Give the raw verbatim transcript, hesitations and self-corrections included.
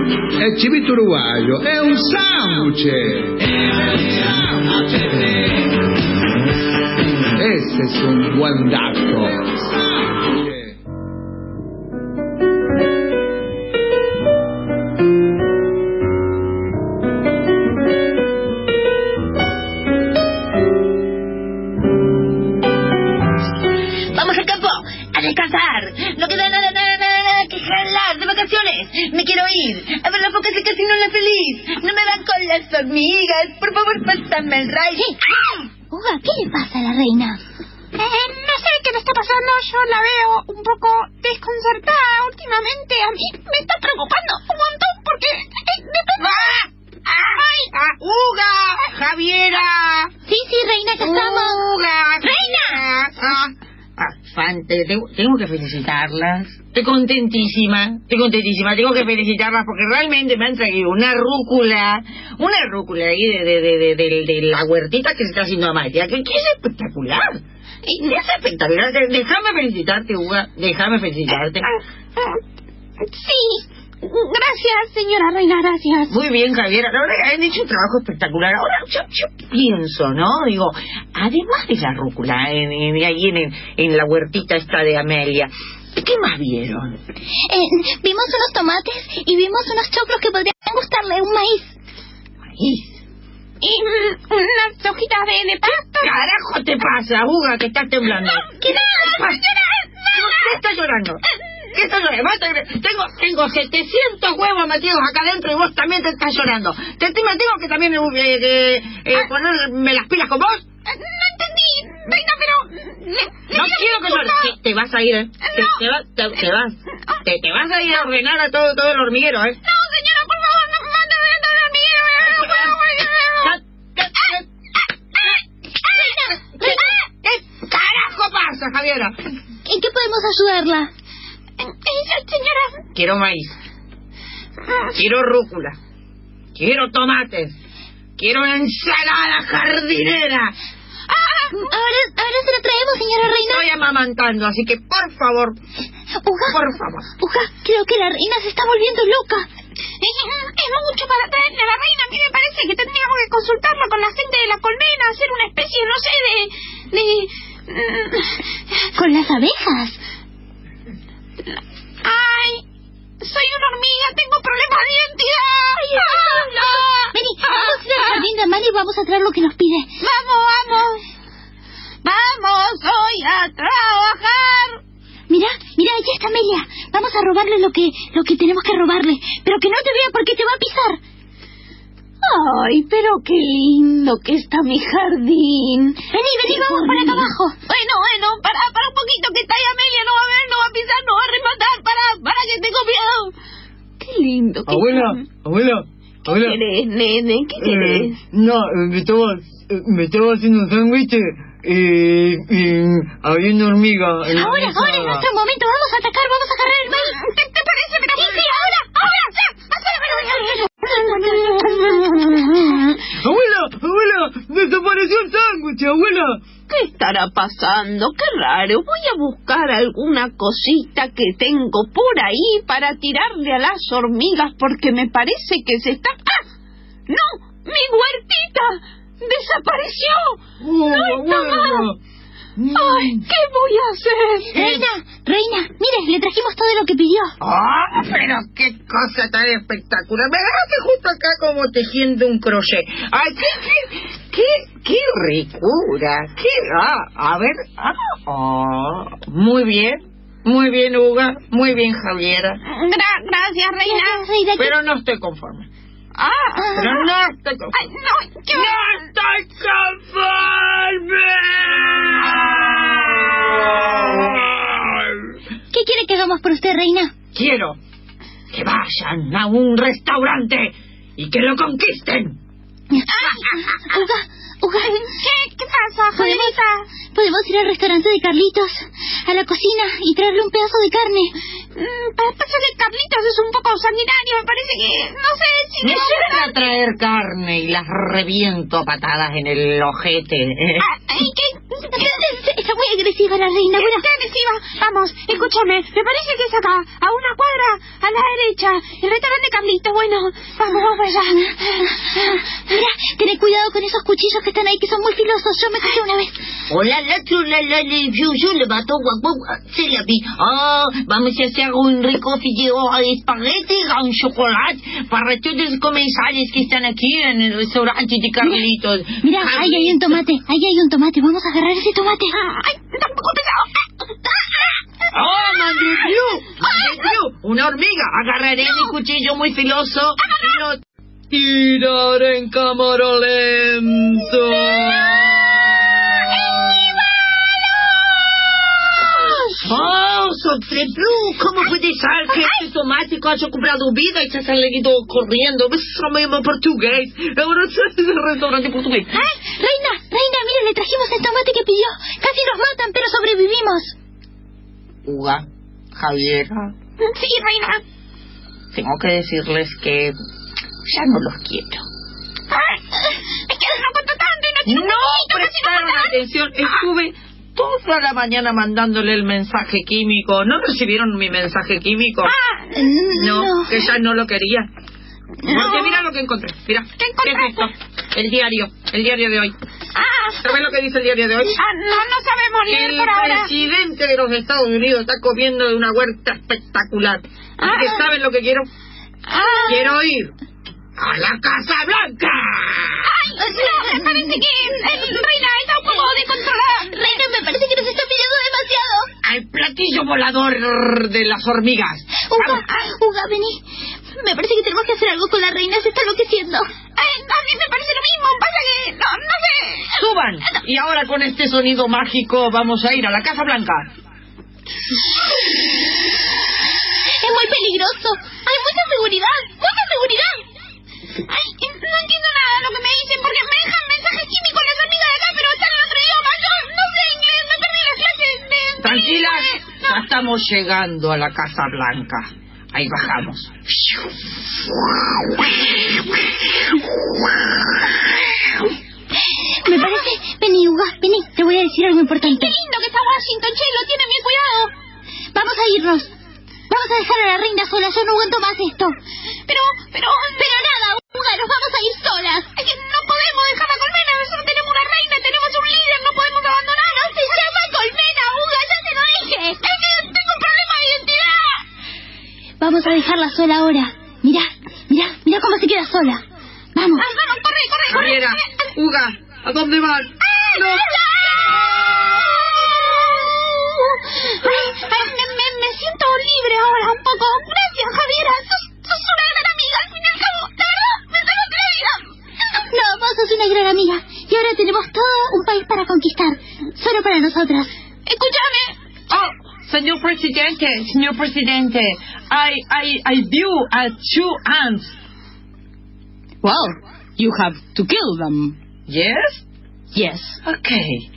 El chivito uruguayo es un sándwich. Ese es un buen dato. Vamos al campo a descansar. No queda nada, nada, nada, nada que jalar de vacaciones. Me quiero ir a ver las focas de Casino La Feliz. No me van con las hormigas. Por favor, pásame el rayo. Uga, ¿qué le pasa a la reina? Eh, no sé qué le está pasando, yo la veo un poco desconcertada últimamente. A mí me está preocupando un montón porque... Eh, de... ¡Ah! ¡Ay! Ah, ¡Uga! ¡Javiera! Sí, sí, reina, ya estamos. ¡Uga! ¡Reina! Ah, ah, Fante, tengo, tengo que felicitarlas. Estoy contentísima, estoy contentísima. Tengo que felicitarlas porque realmente me han traído una rúcula, una rúcula ahí de, de, de, de, de, de la huertita que se está haciendo Amalia, que, que es espectacular. Es espectacular. Déjame felicitarte, Uga, déjame felicitarte. Sí, gracias, señora reina, gracias. Muy bien, Javiera, la verdad que han hecho un trabajo espectacular. Ahora yo, yo pienso, ¿no? Digo, además de la rúcula, en, en, ahí en, en la huertita esta de Amelia, ¿qué más vieron? Eh, vimos unos tomates y vimos unos choclos que podrían gustarle, un maíz. ¿Maíz? Y mm, unas hojitas de, de pasto. ¿Qué carajo te pasa, Uga, que estás temblando? ¿Qué nada, señora? ¿Qué estás llorando? ¿Qué estás llorando? Basta que- Tengo, tengo setecientos huevos metidos acá adentro y vos también te estás llorando. ¿Te, te me tengo que también eh, eh, eh, ponerme las pilas con vos? No entendí, reina, pero... Le, le No pido quiero que disculpas. llores. Te, te vas a ir, ¿eh? Te, te, va- te, te vas. Te, te vas a ir a ordenar a todo, todo el hormiguero, ¿eh? No, señora, por favor, no mándame a todo el hormiguero. ¿Qué, ¿Qué carajo pasa, Javiera? ¿En qué podemos ayudarla? Ella, señora... Quiero maíz. Quiero rúcula. Quiero tomates. Quiero una ensalada jardinera. Ahora, ahora se la traemos, señora reina. Estoy amamantando, así que por favor, Uga, por favor. Uga, creo que la reina se está volviendo loca. Es mucho para traerle a la reina. A mí me parece que tendríamos que consultarlo con la gente de la colmena, hacer una especie, no sé, de... de... Con las abejas. Ay, soy una hormiga, tengo problemas de identidad. Ay, no. Vení, vamos a ir al jardín de Amalia y vamos a traer lo que nos pide. Vamos, vamos. Vamos hoy a trabajar. Mira, mira, allá está Amelia. Vamos a robarle lo que, lo que tenemos que robarle. Pero que no te vea porque te va a pisar. Ay, pero qué lindo que está mi jardín. Vení, vení, vamos para acá abajo. Bueno, bueno, para, para un poquito que está ahí Amelia, no va a ver, no va a pisar, no va a rematar, para, para que tengo cuidado. Qué lindo que Abuela, está. abuela, ¿Qué abuela. querés, nene? ¿Qué querés? Eh, no, eh, me estaba, eh, me estaba haciendo un sándwich y, y había una hormiga en la Ahora, mesa. ahora es nuestro momento. Vamos a atacar, vamos a agarrar el maíz. ¿Te, te parece? Pero... Sí, sí, ahora, ahora. Ya, Abuela, abuela, desapareció el sándwich, abuela. ¿Qué estará pasando? Qué raro. Voy a buscar alguna cosita que tengo por ahí para tirarle a las hormigas porque me parece que se está... ¡Ah! ¡No! ¡Mi huertita! ¡Desapareció! Oh, ¡No está abuela. más! ¡Ay! ¿Qué voy a hacer? Reina, reina, mire, le trajimos todo lo que pidió. ¡Ah, pero qué cosa tan espectacular! Me agarraste justo acá como tejiendo un crochet. ¡Ay, qué, qué, qué, qué ricura! ¡Qué, ah, a ver, ah, oh, muy bien, muy bien, Uga, muy bien, Javiera. Gra- gracias, reina. Reina, ¿qué- Pero no estoy conforme. ¡Ah! Pero no estoy conforme. Ay, no, yo... ¡No estoy conforme! ¿Qué quiere que hagamos por usted, reina? Quiero que vayan a un restaurante y que lo conquisten. Uga, Uga. ¿Qué? ¿Qué pasa, ¿Podemos, Javiera? podemos ir al restaurante de Carlitos, a la cocina y traerle un pedazo de carne. Mm, para pasarle Carlitos es un poco sanguinario, me parece que... No sé si... Me no- llegan a traer carne y las reviento a patadas en el ojete. Ah, ¿y qué, Está muy agresiva la reina. Bueno, ¿Qué agresiva? Vamos, escúchame. Me parece que es acá, a una cuadra, a la derecha. El restaurante Carlito. Bueno, vamos, vamos allá. mira, tened cuidado con esos cuchillos que están ahí, que son muy filosos. Yo me cogí una vez. Hola, la chula, la le yo le bato guapo, c'est la vie. Oh, vamos a hacer un rico fideo de espagueti con chocolate para todos los comensales que están aquí en el restaurante de Carlitos. Mira, ahí hay un tomate, ahí hay un tomate. Vamos a agarrar ese tomate. Ay, está un poco pesado. Oh, Madre Dios, Madre Dios, una hormiga. Agarraré mi cuchillo muy filoso y lo tiraré en cámara lenta. Oh, Sotreblue, ¿cómo puede ser que este tomate que haya comprado vida y se ha salido corriendo? Es mismo portugués. Ahora es el restaurante portugués. Ay, reina, reina, mira, le trajimos el tomate que pidió. Casi nos matan, pero sobrevivimos. Uga, Javiera, Sí, reina. tengo que decirles que ya no los quiero. Ay, es que no cuento tanto y no quiero No un poquito, casi no prestaron cuento. atención. Estuve toda la mañana mandándole el mensaje químico. ¿No recibieron mi mensaje químico? Ah, No, que ya no lo quería. Porque mira lo que encontré. Mira, ¿qué es esto? El diario, el diario de hoy. ah, ¿Sabes lo que dice el diario de hoy? ah, no, no sabemos leer El por ahora. presidente de los Estados Unidos está comiendo de una huerta espectacular. Ah. ¿Y que saben lo que quiero? Ah, Quiero ir a la Casa Blanca. ay, no, me parece que el reina está un poco descontrolada. Reina, me parece que nos está pillando demasiado. Al platillo volador de las hormigas. Uga, Uga, vení. Me parece que tenemos que hacer algo con la reina, se está enloqueciendo. Ay, a mí me parece lo mismo, pasa que no, no sé. Suban. Y ahora con este sonido mágico vamos a ir a la Casa Blanca. Es muy peligroso. Hay mucha seguridad, mucha seguridad. Ay, no entiendo nada de lo que me dicen porque me dejan mensajes químicos las hormigas de acá, pero están en otro idioma. Yo no sé inglés, me perdí las clases de... Tranquilas, de- ya estamos llegando a la Casa Blanca. Ahí bajamos. Me parece... Vení, Uga, vení, te voy a decir algo importante. Qué lindo que está Washington, che, lo tiene bien cuidado. Vamos a irnos. Vamos a dejar a la reina sola, yo no aguanto más esto. Pero, pero... Pero nada, Uga, nos vamos a ir solas. Es que no podemos dejar la colmena, nosotros tenemos una reina, tenemos un líder, no podemos abandonarnos. Se llama Colmena, Uga, ya te lo dije. Es que tengo un problema de identidad. Vamos a dejarla sola ahora. Mirá, mirá, mirá cómo se queda sola. Vamos. Ah, vamos, corre, corre, corre. Javiera, Uga, ¿a dónde van? No. Ay, ay, me, me, me siento libre ahora un poco. Gracias, Javiera. Sos, sos una gran amiga. Al fin y al cabo, de verdad, me salvaste la vida. No, vos sos una gran amiga. Y ahora tenemos todo un país para conquistar. Solo para nosotras. Escúchame. Oh, señor presidente, señor presidente, I, I, I view uh, two ants. Well, you have to kill them. Yes? Yes. Okay.